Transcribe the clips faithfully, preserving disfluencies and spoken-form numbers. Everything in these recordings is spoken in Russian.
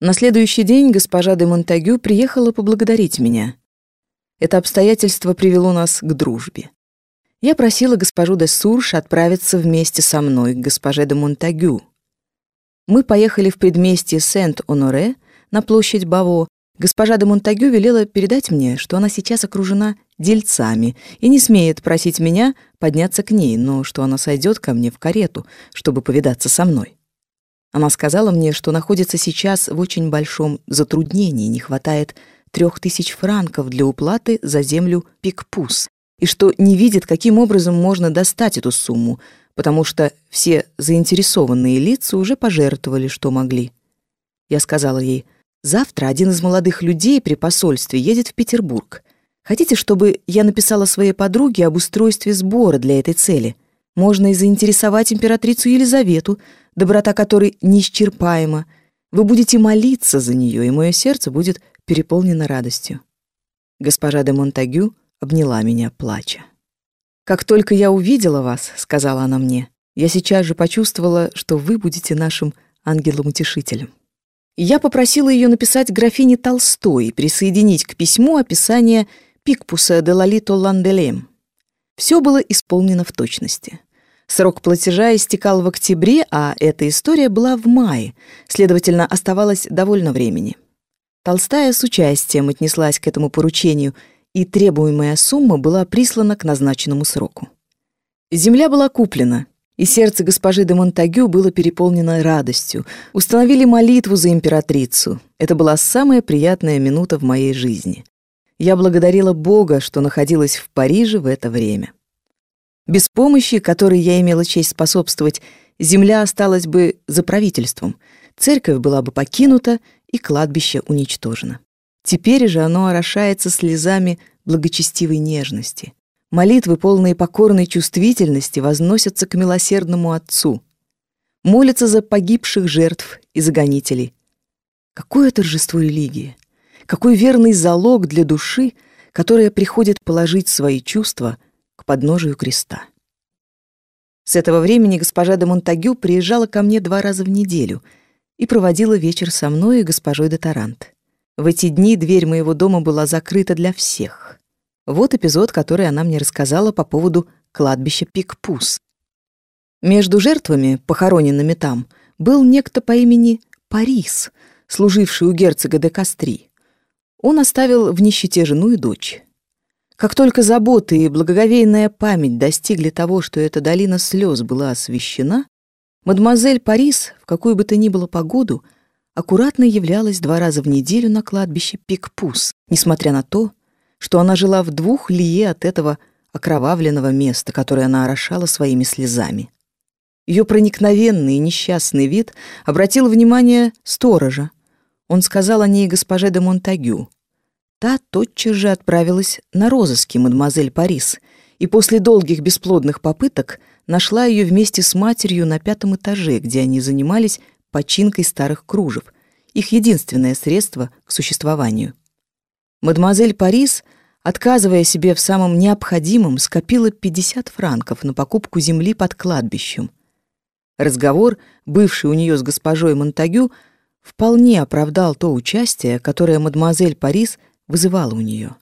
На следующий день госпожа де Монтагю приехала поблагодарить меня. Это обстоятельство привело нас к дружбе. Я просила госпожу де Сурж отправиться вместе со мной к госпоже де Монтагю. Мы поехали в предместье Сент-Оноре на площадь Баво. Госпожа де Монтагю велела передать мне, что она сейчас окружена дельцами и не смеет просить меня подняться к ней, но что она сойдет ко мне в карету, чтобы повидаться со мной. Она сказала мне, что находится сейчас в очень большом затруднении, не хватает трех тысяч франков для уплаты за землю Пикпус, и что не видит, каким образом можно достать эту сумму, потому что все заинтересованные лица уже пожертвовали, что могли. Я сказала ей: «Завтра один из молодых людей при посольстве едет в Петербург. Хотите, чтобы я написала своей подруге об устройстве сбора для этой цели? Можно и заинтересовать императрицу Елизавету, доброта которой неисчерпаема. Вы будете молиться за нее, и мое сердце будет переполнено радостью». Госпожа де Монтагю обняла меня, плача. «Как только я увидела вас, — сказала она мне, — я сейчас же почувствовала, что вы будете нашим ангелом-утешителем». Я попросила ее написать графине Толстой и присоединить к письму описание Пикпуса де Лолито Ланделем. Все было исполнено в точности. Срок платежа истекал в октябре, а эта история была в мае, следовательно, оставалось довольно времени. Толстая с участием отнеслась к этому поручению, и требуемая сумма была прислана к назначенному сроку. Земля была куплена, и сердце госпожи де Монтагю было переполнено радостью. Установили молитву за императрицу. Это была самая приятная минута в моей жизни. Я благодарила Бога, что находилась в Париже в это время. Без помощи, которой я имела честь способствовать, земля осталась бы за правительством, церковь была бы покинута и кладбище уничтожено. Теперь же оно орошается слезами благочестивой нежности. Молитвы, полные покорной чувствительности, возносятся к милосердному Отцу. Молятся за погибших жертв и за гонителей. Какое торжество религии! Какой верный залог для души, которая приходит положить свои чувства к подножию креста. С этого времени госпожа де Монтагю приезжала ко мне два раза в неделю и проводила вечер со мной и госпожой де Тарант. В эти дни дверь моего дома была закрыта для всех. Вот эпизод, который она мне рассказала по поводу кладбища Пикпус. Между жертвами, похороненными там, был некто по имени Парис, служивший у герцога де Кастри. Он оставил в нищете жену и дочь. Как только заботы и благоговейная память достигли того, что эта долина слез была освящена, мадемуазель Парис, в какую бы то ни было погоду, аккуратно являлась два раза в неделю на кладбище Пикпус, несмотря на то, что она жила в двух лие от этого окровавленного места, которое она орошала своими слезами. Ее проникновенный и несчастный вид обратил внимание сторожа. Он сказал о ней госпоже де Монтагю. Та тотчас же отправилась на розыски мадемуазель Парис и после долгих бесплодных попыток нашла ее вместе с матерью на пятом этаже, где они занимались починкой старых кружев, их единственное средство к существованию. Мадемуазель Парис, отказывая себе в самом необходимом, скопила пятьдесят франков на покупку земли под кладбищем. Разговор, бывший у нее с госпожой Монтагю, вполне оправдал то участие, которое мадемуазель Парис вызывала у нее.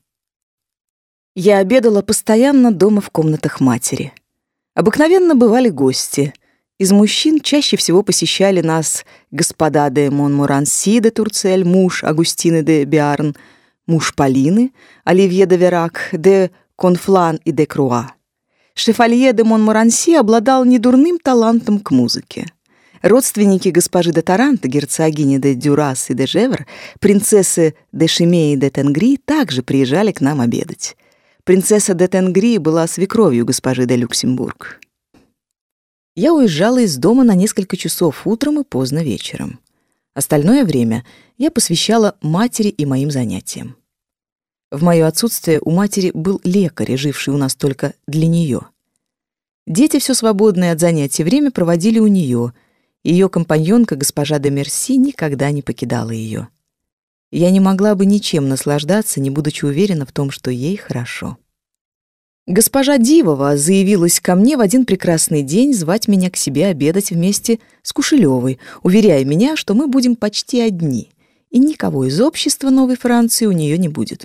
Я обедала постоянно дома в комнатах матери. Обыкновенно бывали гости. Из мужчин чаще всего посещали нас господа де Монморанси де Турцель, муж Агустины де Биарн, муж Полины, Оливье де Верак, де Конфлан и де Круа. Шефалье де Монморанси обладал недурным талантом к музыке. Родственники госпожи де Тарант, герцогини де Дюрас и де Жевр, принцессы де Шиме и де Тенгри также приезжали к нам обедать. Принцесса де Тенгри была свекровью госпожи де Люксембург. Я уезжала из дома на несколько часов утром и поздно вечером. Остальное время я посвящала матери и моим занятиям. В мое отсутствие у матери был лекарь, живший у нас только для нее. Дети все свободное от занятий время проводили у нее. Ее компаньонка, госпожа де Мерси, никогда не покидала ее. Я не могла бы ничем наслаждаться, не будучи уверена в том, что ей хорошо. Госпожа Дивова заявилась ко мне в один прекрасный день звать меня к себе обедать вместе с Кушелевой, уверяя меня, что мы будем почти одни, и никого из общества Новой Франции у нее не будет.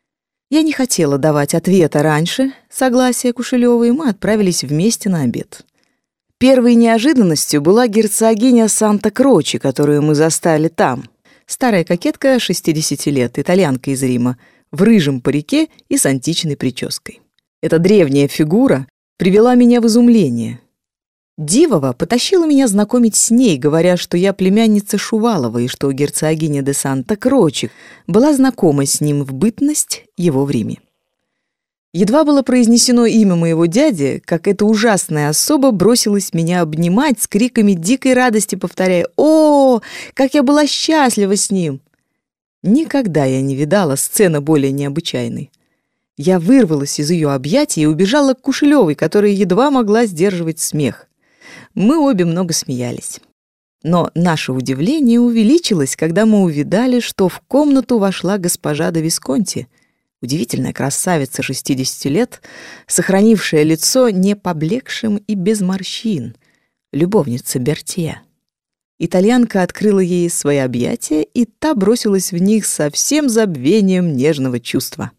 Я не хотела давать ответа раньше согласия Кушелёвой, и мы отправились вместе на обед. Первой неожиданностью была герцогиня Санта-Кроче, которую мы застали там. Старая кокетка шестидесяти лет, итальянка из Рима, в рыжем парике и с античной прической. Эта древняя фигура привела меня в изумление. Дивова потащила меня знакомить с ней, говоря, что я племянница Шувалова и что герцогиня де Санта-Кроче была знакома с ним в бытность его в Риме. Едва было произнесено имя моего дяди, как эта ужасная особа бросилась меня обнимать с криками дикой радости, повторяя: «О, как я была счастлива с ним!» Никогда я не видала сцены более необычайной. Я вырвалась из ее объятий и убежала к Кушелёвой, которая едва могла сдерживать смех. Мы обе много смеялись. Но наше удивление увеличилось, когда мы увидали, что в комнату вошла госпожа де Висконти, удивительная красавица шестидесяти лет, сохранившая лицо не поблекшим и без морщин, любовница Бертье. Итальянка открыла ей свои объятия, и та бросилась в них со всем забвением нежного чувства.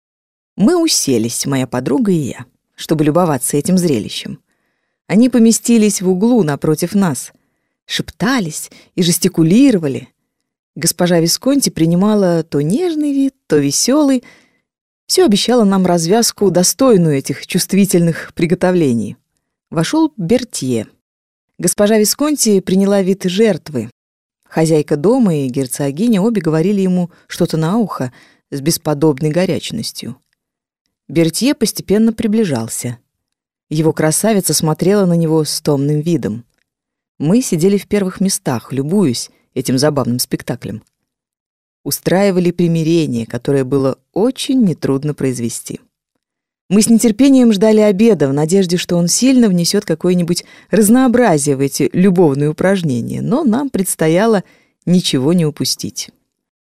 Мы уселись, моя подруга и я, чтобы любоваться этим зрелищем. Они поместились в углу напротив нас, шептались и жестикулировали. Госпожа Висконти принимала то нежный вид, то веселый. Все обещало нам развязку, достойную этих чувствительных приготовлений. Вошел Бертье. Госпожа Висконти приняла вид жертвы. Хозяйка дома и герцогиня обе говорили ему что-то на ухо с бесподобной горячностью. Бертье постепенно приближался. Его красавица смотрела на него с томным видом. Мы сидели в первых местах, любуясь этим забавным спектаклем. Устраивали примирение, которое было очень нетрудно произвести. Мы с нетерпением ждали обеда в надежде, что он сильно внесет какое-нибудь разнообразие в эти любовные упражнения, но нам предстояло ничего не упустить.